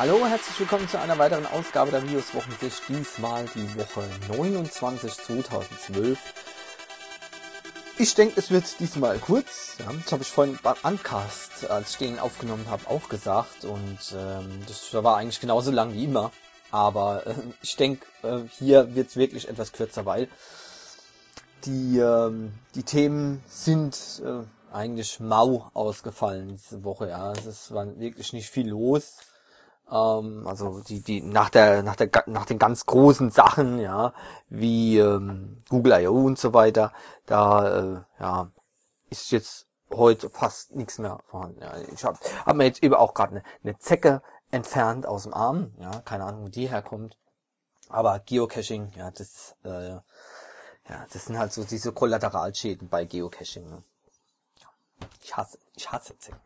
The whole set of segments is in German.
Hallo, herzlich willkommen zu einer weiteren Ausgabe der Videos Wochensicht. Diesmal die Woche 29 2012. Ich denke, es wird diesmal kurz. Ja, das habe ich vorhin beim Uncast, als ich den aufgenommen habe, auch gesagt. Und das war eigentlich genauso lang wie immer. Aber ich denke, hier wird es wirklich etwas kürzer, weil die Themen sind eigentlich mau ausgefallen diese Woche. Ja, es war wirklich nicht viel los. Also die nach den ganz großen Sachen, ja, wie Google I.O. und so weiter, da ist jetzt heute fast nichts mehr vorhanden. Ja. Ich hab mir jetzt eben auch gerade eine Zecke entfernt aus dem Arm, ja, keine Ahnung, wo die herkommt. Aber Geocaching, ja, das sind halt so diese Kollateralschäden bei Geocaching. Ne? Ich hasse Zecken.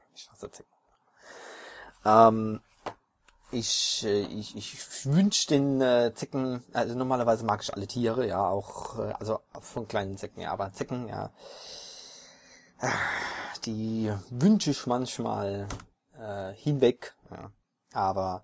Ich wünsche den Zecken, also normalerweise mag ich alle Tiere, ja, auch, also von kleinen Zecken, ja, aber Zecken, ja, die wünsche ich manchmal hinweg, ja, aber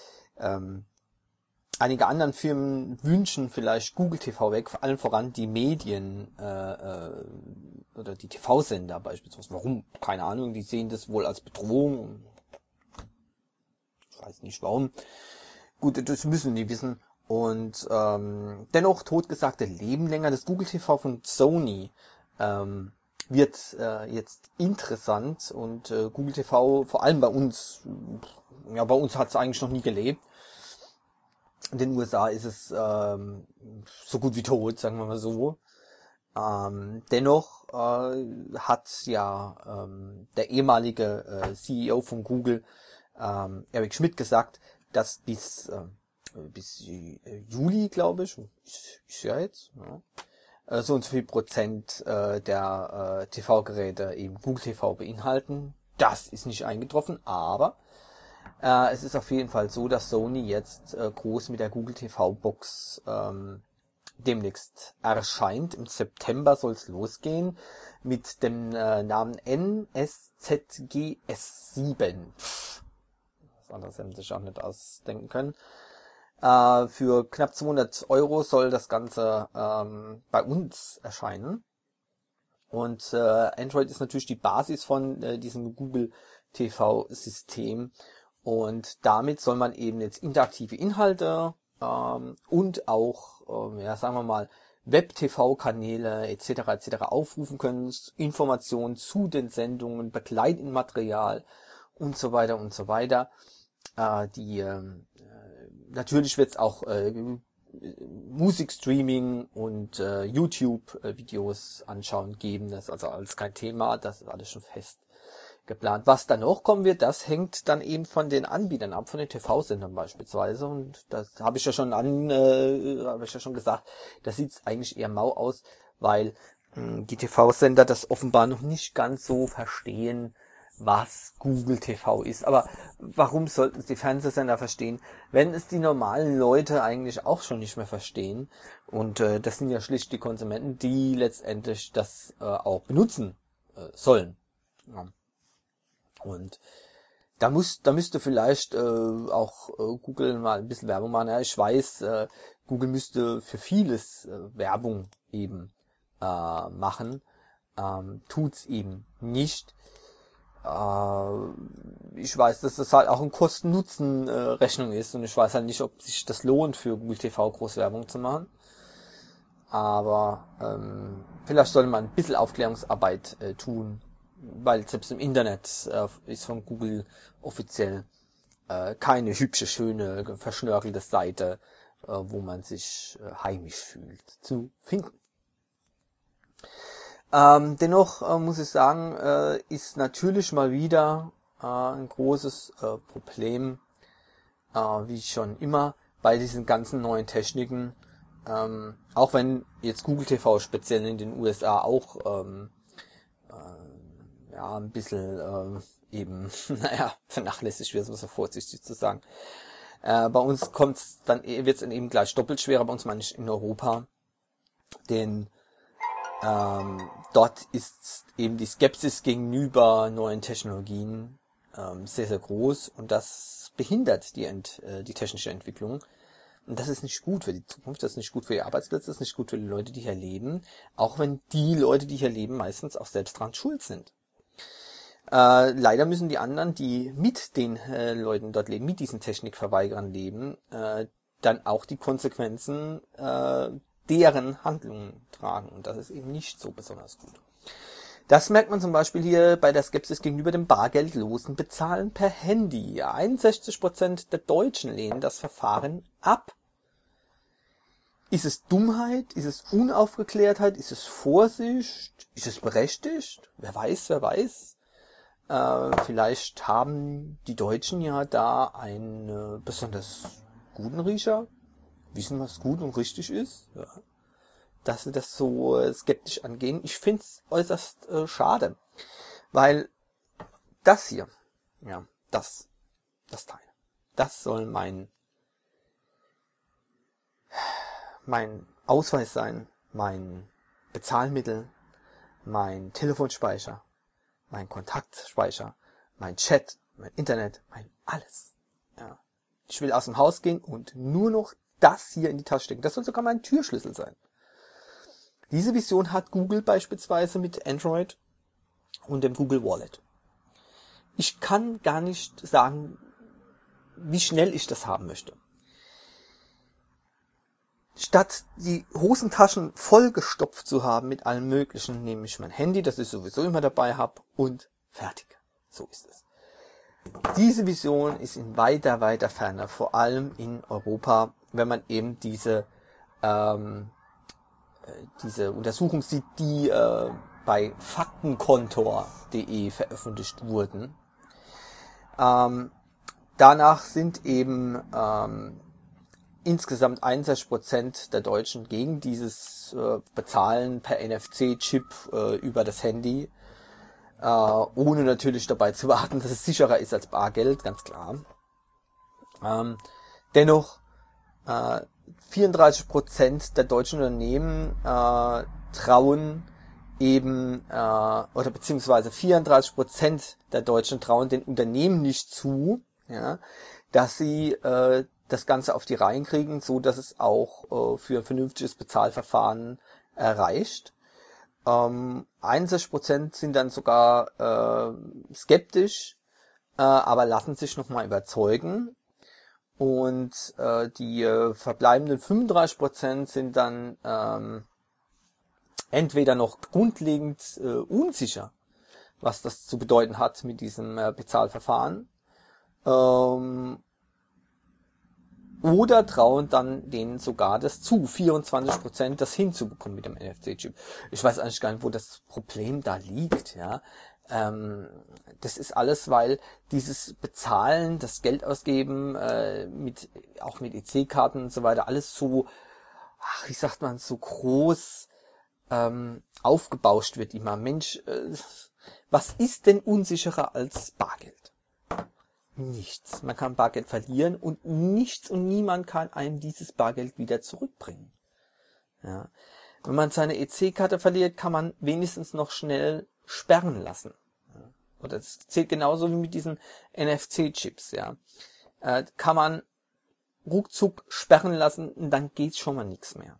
einige anderen Firmen wünschen vielleicht Google TV weg, vor allem voran die Medien oder die TV-Sender beispielsweise. Warum? Keine Ahnung, die sehen das wohl als Bedrohung. Ich weiß nicht warum. Gut, das müssen die wissen. Und dennoch totgesagte Leben länger. Das Google TV von Sony wird jetzt interessant. Und Google TV, vor allem bei uns hat es eigentlich noch nie gelebt. In den USA ist es so gut wie tot, sagen wir mal so. Dennoch hat ja der ehemalige CEO von Google, Eric Schmidt, gesagt, dass bis Juli, glaube ich, ist ja jetzt, ja, so und so viel Prozent der TV-Geräte eben Google TV beinhalten. Das ist nicht eingetroffen, aber es ist auf jeden Fall so, dass Sony jetzt groß mit der Google TV Box demnächst erscheint. Im September soll es losgehen mit dem Namen NSZGS7. Das anderes hätten sich auch nicht ausdenken können. Für knapp 200 € soll das Ganze bei uns erscheinen. Und Android ist natürlich die Basis von diesem Google TV-System. Und damit soll man eben jetzt interaktive Inhalte und auch, sagen wir mal, Web-TV-Kanäle etc. aufrufen können, Informationen zu den Sendungen, Begleitmaterial und so weiter und so weiter. Natürlich wird es auch Musikstreaming und YouTube-Videos anschauen geben. Das ist also alles kein Thema, das ist alles schon fest geplant. Was dann noch kommen wird, das hängt dann eben von den Anbietern ab, von den TV-Sendern beispielsweise. Und das habe ich ja schon gesagt, das sieht eigentlich eher mau aus, weil die TV-Sender das offenbar noch nicht ganz so verstehen, was Google TV ist. Aber warum sollten es die Fernsehsender verstehen, wenn es die normalen Leute eigentlich auch schon nicht mehr verstehen? Und das sind ja schlicht die Konsumenten, die letztendlich das auch benutzen sollen. Ja. Und da müsste vielleicht auch Google mal ein bisschen Werbung machen. Ja, ich weiß, Google müsste für vieles Werbung eben machen. Tut's eben nicht. Ich weiß, dass das halt auch ein Kosten-Nutzen-Rechnung ist und ich weiß halt nicht, ob sich das lohnt, für Google TV groß Werbung zu machen. Aber vielleicht sollte man ein bisschen Aufklärungsarbeit tun, weil selbst im Internet ist von Google offiziell keine hübsche, schöne, verschnörkelte Seite, wo man sich heimisch fühlt, zu finden. Dennoch muss ich sagen, ist natürlich mal wieder ein großes Problem, wie schon immer, bei diesen ganzen neuen Techniken, auch wenn jetzt Google TV speziell in den USA auch ein bisschen vernachlässigt wird, so vorsichtig zu sagen. Bei uns wird's dann eben gleich doppelt schwerer, bei uns meine ich in Europa, denn dort ist eben die Skepsis gegenüber neuen Technologien sehr, sehr groß und das behindert die technische Entwicklung. Und das ist nicht gut für die Zukunft, das ist nicht gut für die Arbeitsplätze, das ist nicht gut für die Leute, die hier leben, auch wenn die Leute, die hier leben, meistens auch selbst dran schuld sind. Leider müssen die anderen, die mit den Leuten dort leben, mit diesen Technikverweigerern leben, dann auch die Konsequenzen deren Handlungen tragen. Und das ist eben nicht so besonders gut. Das merkt man zum Beispiel hier bei der Skepsis gegenüber dem bargeldlosen Bezahlen per Handy. 61% der Deutschen lehnen das Verfahren ab. Ist es Dummheit? Ist es Unaufgeklärtheit? Ist es Vorsicht? Ist es berechtigt? Wer weiß, wer weiß. Vielleicht haben die Deutschen ja da einen besonders guten Riecher, wissen, was gut und richtig ist, ja, dass sie das so skeptisch angehen. Ich finde es äußerst schade, weil das hier, ja, das Teil, das soll mein Ausweis sein, mein Bezahlmittel, mein Telefonspeicher, mein Kontaktspeicher, mein Chat, mein Internet, mein alles. Ja. Ich will aus dem Haus gehen und nur noch das hier in die Tasche stecken. Das soll sogar mein Türschlüssel sein. Diese Vision hat Google beispielsweise mit Android und dem Google Wallet. Ich kann gar nicht sagen, wie schnell ich das haben möchte. Statt die Hosentaschen vollgestopft zu haben mit allem Möglichen, nehme ich mein Handy, das ich sowieso immer dabei habe, und fertig. So ist es. Diese Vision ist in weiter, weiter Ferne, vor allem in Europa, wenn man eben diese Untersuchung sieht, die bei faktenkontor.de veröffentlicht wurden. Danach sind eben insgesamt 61% der Deutschen gegen dieses Bezahlen per NFC-Chip über das Handy, ohne natürlich dabei zu warten, dass es sicherer ist als Bargeld, ganz klar. Dennoch 34% der deutschen Unternehmen trauen eben, oder beziehungsweise 34% der Deutschen trauen den Unternehmen nicht zu, ja, dass sie das Ganze auf die Reihen kriegen, so dass es auch für ein vernünftiges Bezahlverfahren reicht. 61% sind dann sogar skeptisch, aber lassen sich nochmal überzeugen. Und die verbleibenden 35% sind dann entweder noch grundlegend unsicher, was das zu bedeuten hat mit diesem Bezahlverfahren, oder trauen dann denen sogar das zu, 24% das hinzubekommen mit dem NFC-Chip. Ich weiß eigentlich gar nicht, wo das Problem da liegt, ja. Das ist alles, weil dieses Bezahlen, das Geld ausgeben, auch mit EC-Karten und so weiter, alles so, wie sagt man, so groß aufgebauscht wird immer. Mensch, was ist denn unsicherer als Bargeld? Nichts. Man kann Bargeld verlieren und nichts und niemand kann einem dieses Bargeld wieder zurückbringen. Ja. Wenn man seine EC-Karte verliert, kann man wenigstens noch schnell sperren lassen. Ja. Und das zählt genauso wie mit diesen NFC-Chips. Ja. Kann man ruckzuck sperren lassen und dann geht schon mal nichts mehr.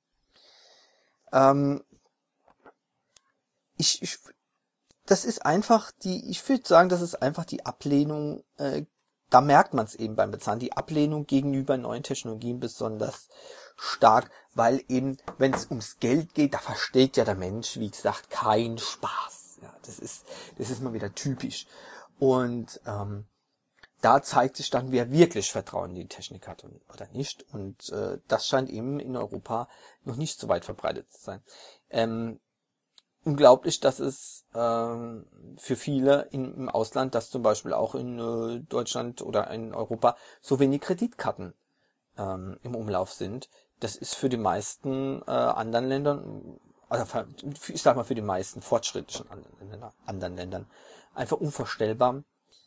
Das ist einfach ich würde sagen, das ist einfach die Ablehnung, da merkt man es eben beim Bezahlen, die Ablehnung gegenüber neuen Technologien besonders stark, weil eben, wenn es ums Geld geht, da versteht ja der Mensch, wie gesagt, keinen Spaß. Ja, das ist mal wieder typisch. Und da zeigt sich dann, wer wirklich Vertrauen in die Technik hat oder nicht. Und das scheint eben in Europa noch nicht so weit verbreitet zu sein. Unglaublich, dass es für viele im Ausland, dass zum Beispiel auch in Deutschland oder in Europa so wenig Kreditkarten im Umlauf sind. Das ist für die meisten anderen Ländern, also ich sag mal für die meisten fortschrittlichen anderen Ländern einfach unvorstellbar.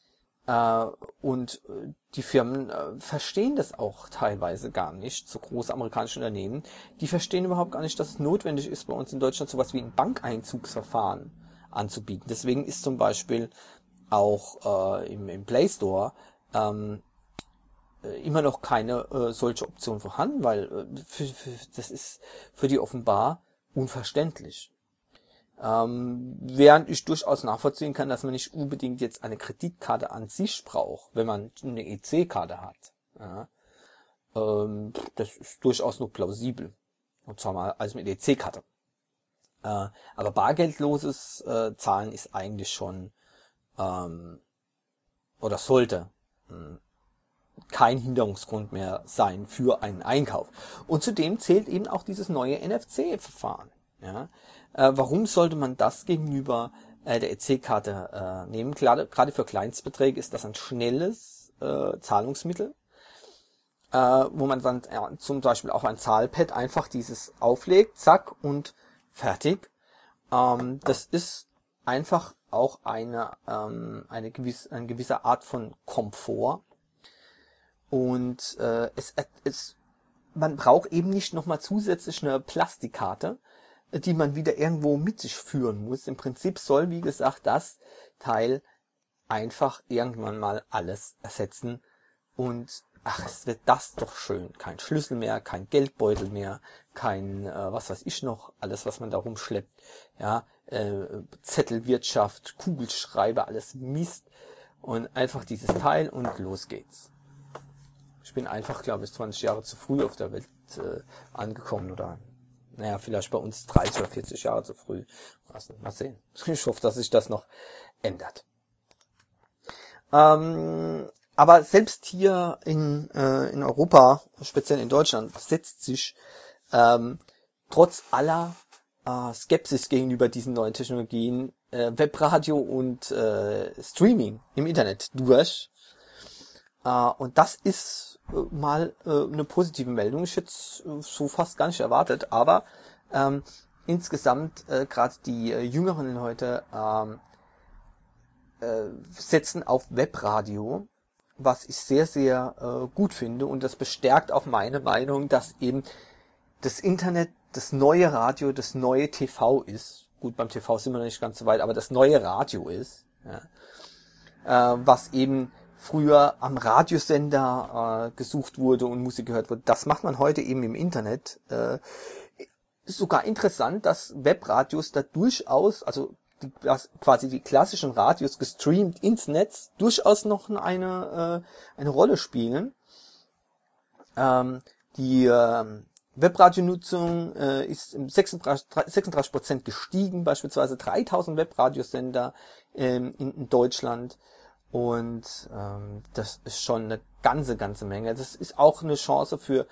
Und die Firmen verstehen das auch teilweise gar nicht, so große amerikanische Unternehmen, die verstehen überhaupt gar nicht, dass es notwendig ist, bei uns in Deutschland sowas wie ein Bankeinzugsverfahren anzubieten. Deswegen ist zum Beispiel auch im Play Store immer noch keine solche Option vorhanden, weil das ist für die offenbar unverständlich. Während ich durchaus nachvollziehen kann, dass man nicht unbedingt jetzt eine Kreditkarte an sich braucht, wenn man eine EC-Karte hat. Ja, das ist durchaus noch plausibel. Und zwar mal als mit EC-Karte. Aber bargeldloses Zahlen ist eigentlich schon oder sollte kein Hinderungsgrund mehr sein für einen Einkauf. Und zudem zählt eben auch dieses neue NFC-Verfahren. Ja? Warum sollte man das gegenüber der EC-Karte nehmen? Gerade für Kleinstbeträge ist das ein schnelles Zahlungsmittel, wo man dann zum Beispiel auch ein Zahlpad einfach dieses auflegt, zack und fertig. Das ist einfach auch eine gewisse Art von Komfort. Und man braucht eben nicht nochmal zusätzlich eine Plastikkarte, die man wieder irgendwo mit sich führen muss. Im Prinzip soll, wie gesagt, das Teil einfach irgendwann mal alles ersetzen. Und es wird das doch schön. Kein Schlüssel mehr, kein Geldbeutel mehr, kein, was weiß ich noch, alles, was man da rumschleppt. Ja, Zettelwirtschaft, Kugelschreiber, alles Mist. Und einfach dieses Teil und los geht's. Ich bin einfach, glaube ich, 20 Jahre zu früh auf der Welt angekommen oder, naja, vielleicht bei uns 30 oder 40 Jahre zu früh. Mal sehen. Ich hoffe, dass sich das noch ändert. Aber selbst hier in Europa, speziell in Deutschland, setzt sich trotz aller Skepsis gegenüber diesen neuen Technologien Webradio und Streaming im Internet durch. Und das ist mal eine positive Meldung. Ich hätte so fast gar nicht erwartet, aber insgesamt gerade die Jüngeren heute setzen auf Webradio, was ich sehr, sehr gut finde. Und das bestärkt auch meine Meinung, dass eben das Internet das neue Radio, das neue TV ist. Gut, beim TV sind wir noch nicht ganz so weit, aber das neue Radio ist. Ja. Was eben früher am Radiosender gesucht wurde und Musik gehört wurde. Das macht man heute eben im Internet. Ist sogar interessant, dass Webradios da durchaus, also quasi die klassischen Radios gestreamt ins Netz, durchaus noch eine Rolle spielen. Die Webradionutzung ist um 36% gestiegen, beispielsweise 3000 Webradiosender in Deutschland. Und das ist schon eine ganze Menge. Das ist auch eine Chance für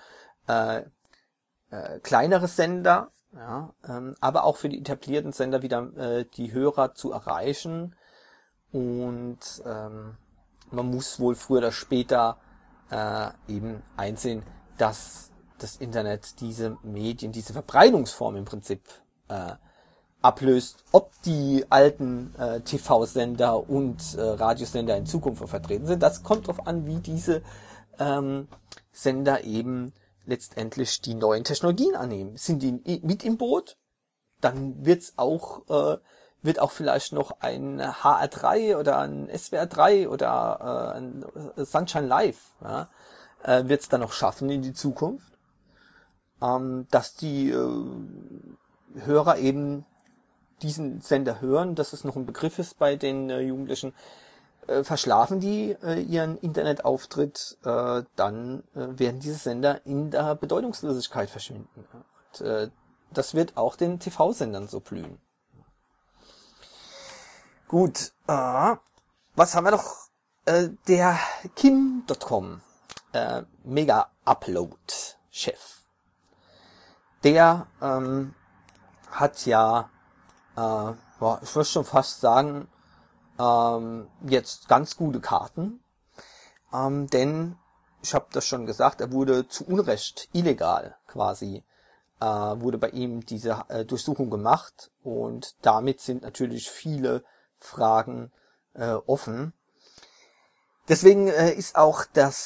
kleinere Sender, ja, aber auch für die etablierten Sender wieder die Hörer zu erreichen. Und man muss wohl früher oder später eben einsehen, dass das Internet diese Medien, diese Verbreitungsform im Prinzip ablöst. Ob die alten TV-Sender und Radiosender in Zukunft vertreten sind, das kommt darauf an, wie diese Sender eben letztendlich die neuen Technologien annehmen. Sind die mit im Boot? Dann wird auch vielleicht noch ein HR3 oder ein SWR3 oder ein Sunshine Live, ja, wird es dann noch schaffen in die Zukunft, dass die Hörer eben diesen Sender hören, dass es noch ein Begriff ist bei den Jugendlichen. Verschlafen die ihren Internetauftritt, dann werden diese Sender in der Bedeutungslosigkeit verschwinden. Und, das wird auch den TV-Sendern so blühen. Gut, was haben wir noch? Der Kim.com, Mega-Upload-Chef. Der hat ja, ich würde schon fast sagen, jetzt ganz gute Karten, denn ich habe das schon gesagt, er wurde zu Unrecht illegal quasi, wurde bei ihm diese Durchsuchung gemacht und damit sind natürlich viele Fragen offen. Deswegen ist auch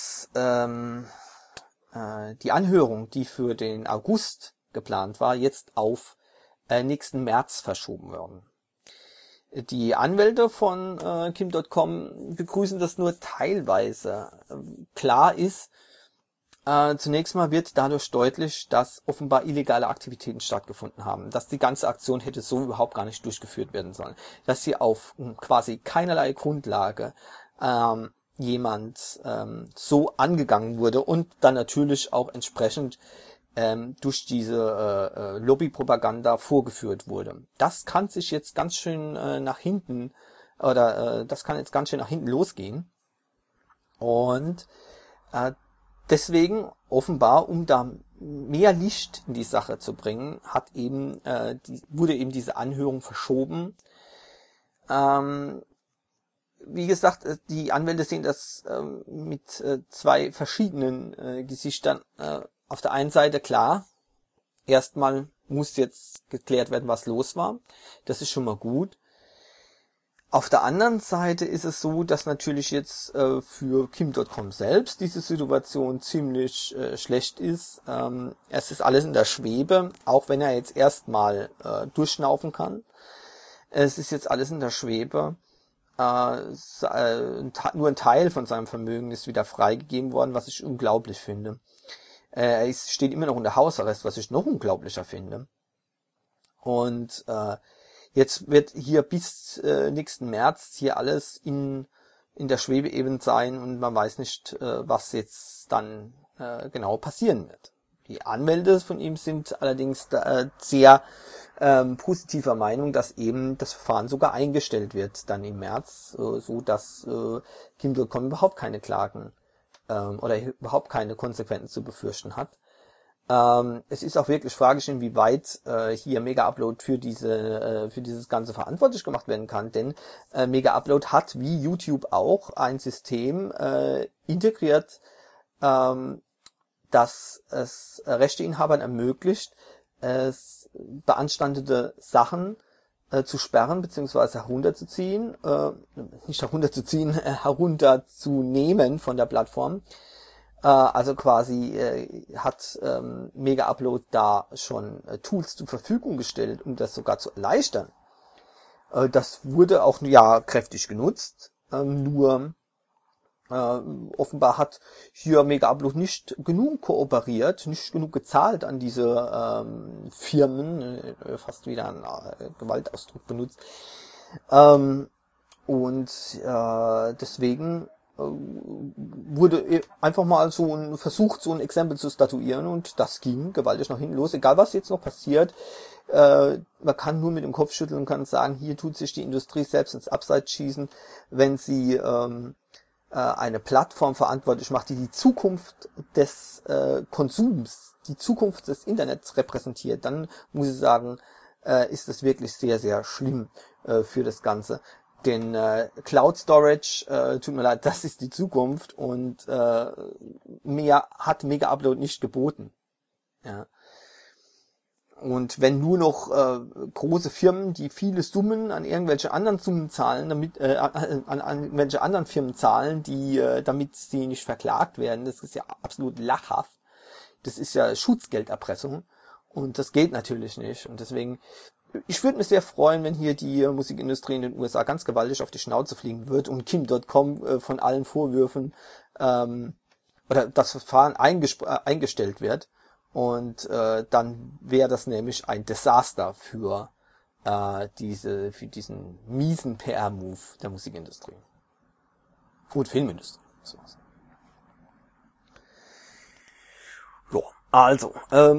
die Anhörung, die für den August geplant war, jetzt auf nächsten März verschoben worden. Die Anwälte von Kim.com begrüßen das nur teilweise. Klar ist, zunächst mal wird dadurch deutlich, dass offenbar illegale Aktivitäten stattgefunden haben, dass die ganze Aktion hätte so überhaupt gar nicht durchgeführt werden sollen, dass hier auf quasi keinerlei Grundlage jemand so angegangen wurde und dann natürlich auch entsprechend durch diese Lobbypropaganda vorgeführt wurde. Das kann sich jetzt ganz schön nach hinten das kann jetzt ganz schön nach hinten losgehen. Und deswegen offenbar, um da mehr Licht in die Sache zu bringen, wurde eben diese Anhörung verschoben. Wie gesagt, die Anwälte sehen das mit zwei verschiedenen Gesichtern. Auf der einen Seite klar, erstmal muss jetzt geklärt werden, was los war. Das ist schon mal gut. Auf der anderen Seite ist es so, dass natürlich jetzt für Kim.com selbst diese Situation ziemlich schlecht ist. Es ist alles in der Schwebe, auch wenn er jetzt erstmal durchschnaufen kann. Es ist jetzt alles in der Schwebe. Nur ein Teil von seinem Vermögen ist wieder freigegeben worden, was ich unglaublich finde. Er steht immer noch unter Hausarrest, was ich noch unglaublicher finde. Und jetzt wird hier bis nächsten März hier alles in der Schwebe eben sein und man weiß nicht, was jetzt dann genau passieren wird. Die Anwälte von ihm sind allerdings sehr positiver Meinung, dass eben das Verfahren sogar eingestellt wird dann im März, so dass Kim.com überhaupt keine Klagen oder überhaupt keine Konsequenzen zu befürchten hat. Es ist auch wirklich fraglich, inwieweit hier Mega Upload für dieses Ganze verantwortlich gemacht werden kann, denn Mega Upload hat wie YouTube auch ein System integriert, das es Rechteinhabern ermöglicht, beanstandete Sachen zu sperren bzw. herunterzuziehen, herunterzunehmen von der Plattform. Also quasi hat Mega Upload da schon Tools zur Verfügung gestellt, um das sogar zu erleichtern. Das wurde auch kräftig genutzt, nur offenbar hat hier Mega Upload nicht genug kooperiert, nicht genug gezahlt an diese Firmen, fast wieder einen Gewaltausdruck benutzt. Deswegen wurde einfach mal versucht, so ein Exempel zu statuieren und das ging gewaltig nach hinten los. Egal was jetzt noch passiert, man kann nur mit dem Kopf schütteln und kann sagen, hier tut sich die Industrie selbst ins Abseits schießen, wenn sie eine Plattform verantwortlich macht, die Zukunft des Konsums, die Zukunft des Internets repräsentiert, dann muss ich sagen, ist das wirklich sehr, sehr schlimm für das Ganze. Denn Cloud Storage, tut mir leid, das ist die Zukunft und mehr hat Mega Upload nicht geboten. Ja. Und wenn nur noch große Firmen, die viele Summen an irgendwelche anderen Summen zahlen, damit an irgendwelche anderen Firmen zahlen, die damit sie nicht verklagt werden, das ist ja absolut lachhaft. Das ist ja Schutzgelderpressung und das geht natürlich nicht. Und deswegen, ich würde mich sehr freuen, wenn hier die Musikindustrie in den USA ganz gewaltig auf die Schnauze fliegen wird und Kim.com von allen Vorwürfen oder das Verfahren eingestellt wird. Und dann wäre das nämlich ein Desaster für diesen miesen PR-Move der Musikindustrie. Und Filmindustrie. Sowas. So, also,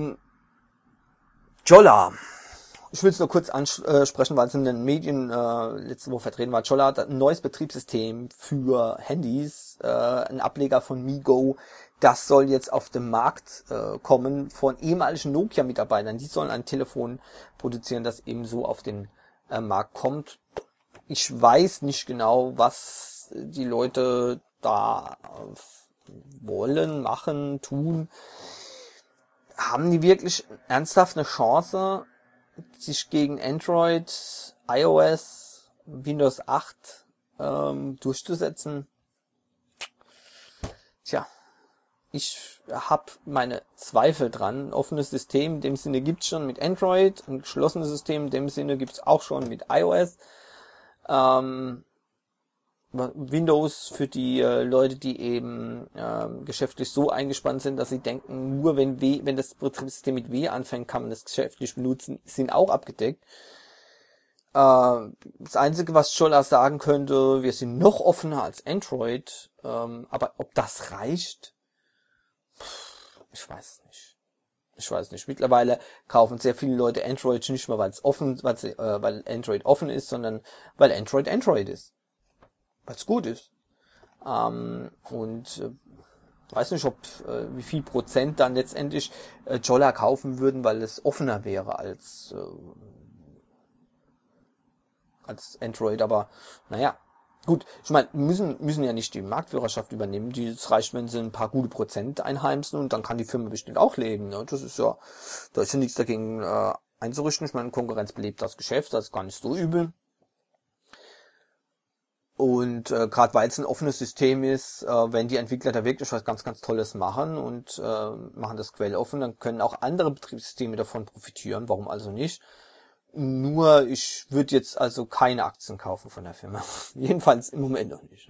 Jolla. Ich will es nur kurz ansprechen, weil es in den Medien letzte Woche vertreten war. Jolla hat ein neues Betriebssystem für Handys, ein Ableger von MeGo. Das soll jetzt auf den Markt kommen von ehemaligen Nokia-Mitarbeitern. Die sollen ein Telefon produzieren, das eben so auf den Markt kommt. Ich weiß nicht genau, was die Leute da wollen, machen, tun. Haben die wirklich ernsthaft eine Chance, sich gegen Android, iOS, Windows 8 durchzusetzen? Tja, ich habe meine Zweifel dran. Ein offenes System in dem Sinne gibt's schon mit Android, ein geschlossenes System in dem Sinne gibt's auch schon mit iOS. Windows für die Leute, die eben geschäftlich so eingespannt sind, dass sie denken, nur wenn das Betriebssystem mit W anfängt, kann man das geschäftlich benutzen, sind auch abgedeckt. Das Einzige, was Jolla sagen könnte, wir sind noch offener als Android, aber ob das reicht, ich weiß es nicht. Ich weiß nicht. Mittlerweile kaufen sehr viele Leute Android nicht mehr, weil Android offen ist, sondern weil Android ist. Weil es gut ist. Weiß nicht, wie viel Prozent dann letztendlich Jolla kaufen würden, weil es offener wäre als Android, aber naja. Gut, ich meine, müssen ja nicht die Marktführerschaft übernehmen. Es reicht, wenn sie ein paar gute Prozent einheimsen und dann kann die Firma bestimmt auch leben. Ne? Da ist ja nichts dagegen einzurichten. Ich meine, Konkurrenz belebt das Geschäft, das ist gar nicht so übel. Und gerade weil es ein offenes System ist, wenn die Entwickler da wirklich was ganz, ganz Tolles machen und machen das quelloffen, dann können auch andere Betriebssysteme davon profitieren. Warum also nicht? Nur, ich würde jetzt also keine Aktien kaufen von der Firma. Jedenfalls im Moment noch nicht.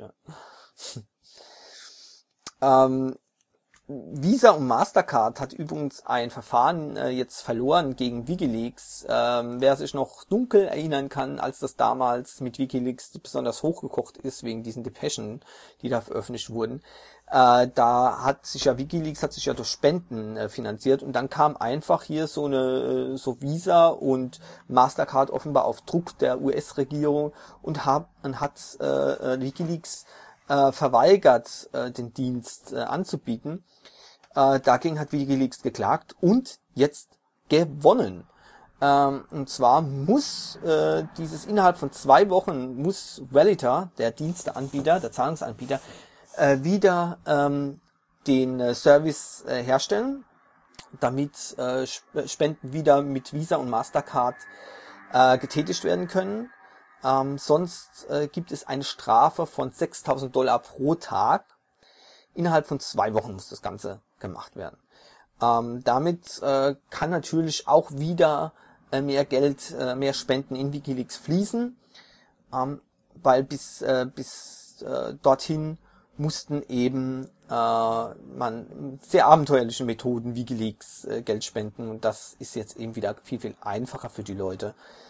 Ja. Visa und Mastercard hat übrigens ein Verfahren jetzt verloren gegen WikiLeaks. Wer sich noch dunkel erinnern kann, als das damals mit WikiLeaks besonders hochgekocht ist, wegen diesen Depeschen, die da veröffentlicht wurden, da hat sich ja WikiLeaks durch Spenden finanziert und dann kam einfach hier so Visa und Mastercard offenbar auf Druck der US-Regierung und hat WikiLeaks verweigert, den Dienst anzubieten. Dagegen hat WikiLeaks geklagt und jetzt gewonnen. Und zwar muss innerhalb von 2 Wochen muss Wellita, der Diensteanbieter, der Zahlungsanbieter, wieder den Service herstellen, damit Spenden wieder mit Visa und Mastercard getätigt werden können. Sonst gibt es eine Strafe von $6.000 pro Tag. Innerhalb von 2 Wochen muss das Ganze gemacht werden. Damit kann natürlich auch wieder mehr Geld, mehr Spenden in WikiLeaks fließen, weil bis dorthin mussten eben man sehr abenteuerliche Methoden WikiLeaks Geld spenden und das ist jetzt eben wieder viel, viel einfacher für die Leute.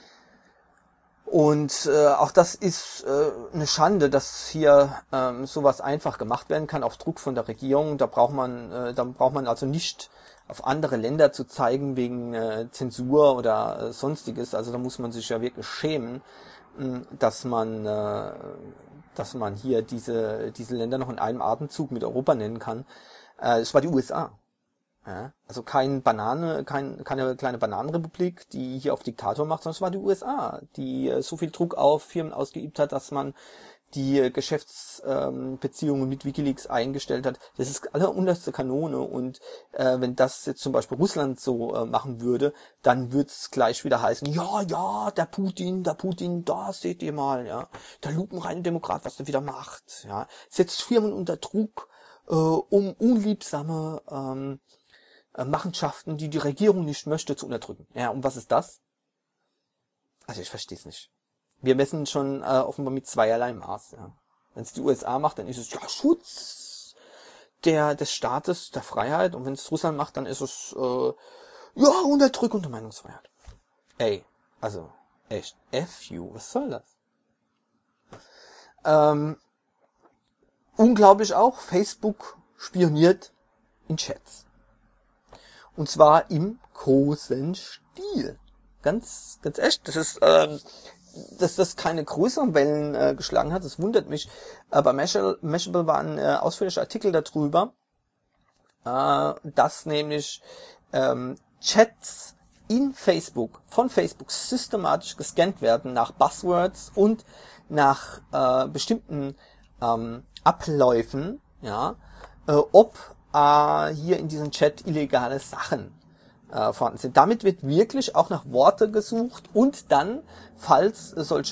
Und auch das ist eine Schande, dass hier sowas einfach gemacht werden kann auf Druck von der Regierung. Da braucht man also nicht auf andere Länder zu zeigen wegen Zensur oder sonstiges. Also da muss man sich ja wirklich schämen, dass man hier diese Länder noch in einem Atemzug mit Europa nennen kann. Es war die USA. Ja, also keine kleine Bananenrepublik, die hier auf Diktator macht, sondern es war die USA, die so viel Druck auf Firmen ausgeübt hat, dass man die Geschäftsbeziehungen mit WikiLeaks eingestellt hat. Das ist allerunterste Kanone und wenn das jetzt zum Beispiel Russland so machen würde, dann würde es gleich wieder heißen, ja, der Putin, da seht ihr mal, ja, der lupenreine Demokrat, was der wieder macht, ja, setzt Firmen unter Druck, um unliebsame Machenschaften, die die Regierung nicht möchte, zu unterdrücken. Ja, und was ist das? Also ich verstehe es nicht. Wir messen schon offenbar mit zweierlei Maß. Ja. Wenn es die USA macht, dann ist es ja Schutz des Staates, der Freiheit. Und wenn es Russland macht, dann ist es Unterdrückung der Meinungsfreiheit. Ey, also echt, FU, was soll das? Unglaublich auch, Facebook spioniert in Chats. Und zwar im großen Stil. Ganz echt. Das ist, dass das keine größeren Wellen geschlagen hat, das wundert mich. Bei Mashable war ein ausführlicher Artikel darüber, dass nämlich Chats von Facebook systematisch gescannt werden nach Buzzwords und nach bestimmten Abläufen, ja, ob hier in diesem Chat illegale Sachen vorhanden sind. Damit wird wirklich auch nach Worte gesucht und dann, falls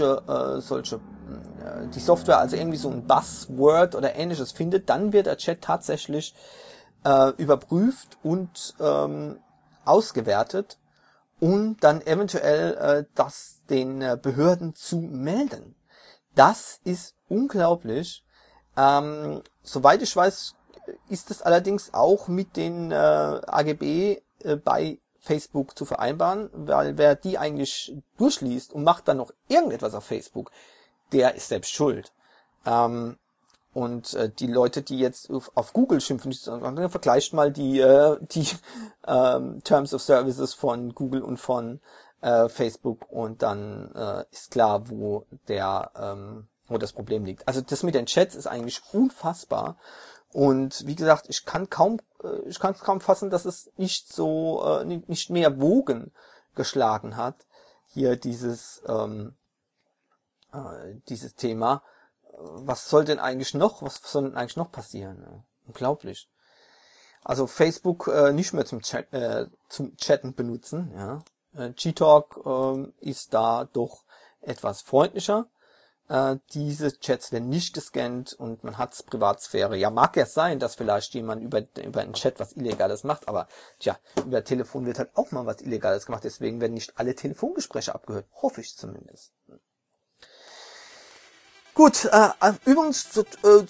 die Software also irgendwie so ein Buzzword oder ähnliches findet, dann wird der Chat tatsächlich überprüft und ausgewertet und dann eventuell das den Behörden zu melden. Das ist unglaublich. Soweit ich weiß, ist es allerdings auch mit den AGB bei Facebook zu vereinbaren, weil wer die eigentlich durchliest und macht dann noch irgendetwas auf Facebook, der ist selbst schuld. Und die Leute, die jetzt auf Google schimpfen, vergleicht mal die Terms of Services von Google und von Facebook und dann ist klar, wo das Problem liegt. Also das mit den Chats ist eigentlich unfassbar. Und wie gesagt, ich kann kaum fassen, dass es nicht mehr Wogen geschlagen hat, hier dieses Thema. Was soll denn eigentlich noch passieren? Unglaublich. Also Facebook nicht mehr zum Chatten benutzen, ja. Gtalk ist da doch etwas freundlicher. Diese Chats werden nicht gescannt und man hat Privatsphäre. Ja, mag ja sein, dass vielleicht jemand über einen Chat was Illegales macht, aber tja, über Telefon wird halt auch mal was Illegales gemacht, deswegen werden nicht alle Telefongespräche abgehört. Hoffe ich zumindest. Gut, übrigens zu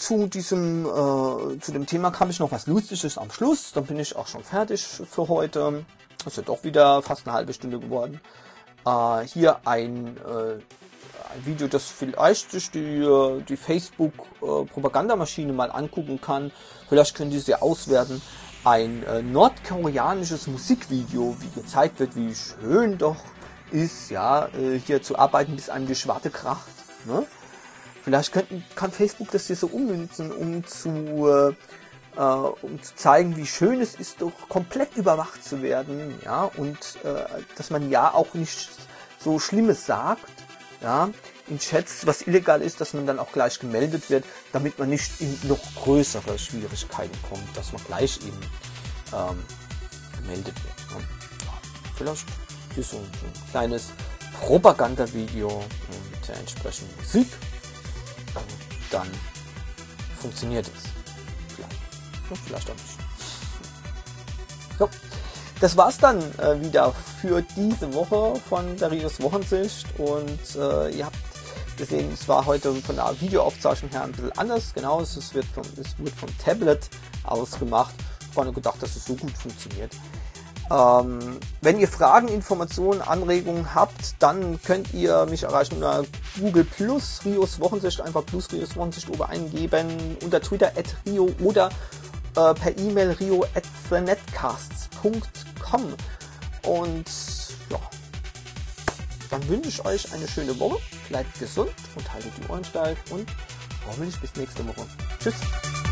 dem Thema kam ich noch was Lustiges am Schluss, dann bin ich auch schon fertig für heute. Ist ja doch wieder fast eine halbe Stunde geworden. Hier ein Video, das vielleicht sich die Facebook-Propagandamaschine mal angucken kann. Vielleicht können die sie auswerten. Ein nordkoreanisches Musikvideo, wie gezeigt wird, wie schön doch ist, ja, hier zu arbeiten, bis einem die Schwarte kracht. Ne? Vielleicht kann Facebook das hier so ummünzen, um zu zeigen, wie schön es ist, doch komplett überwacht zu werden, ja, und dass man ja auch nicht so Schlimmes sagt, ja, in Chats, was illegal ist, dass man dann auch gleich gemeldet wird, damit man nicht in noch größere Schwierigkeiten kommt, dass man gleich eben gemeldet wird. Ne? Ja, vielleicht hier so ein kleines Propagandavideo mit der entsprechenden Musik. Dann funktioniert es. Vielleicht auch nicht. So, das war's dann wieder für diese Woche von der Rios Wochensicht und ihr habt gesehen, es war heute von der Videoaufzeichnung her ein bisschen anders. Genau, es wird vom Tablet aus gemacht. Ich habe gedacht, dass es so gut funktioniert. Wenn ihr Fragen, Informationen, Anregungen habt, dann könnt ihr mich erreichen unter Google Plus, Rios Wochensicht, einfach Plus Rios Wochensicht oben eingeben, unter Twitter @rio oder per E-Mail rio@thenetcasts.com. Und ja, dann wünsche ich euch eine schöne Woche, bleibt gesund und haltet die Ohren steif und hoffentlich bis nächste Woche. Tschüss!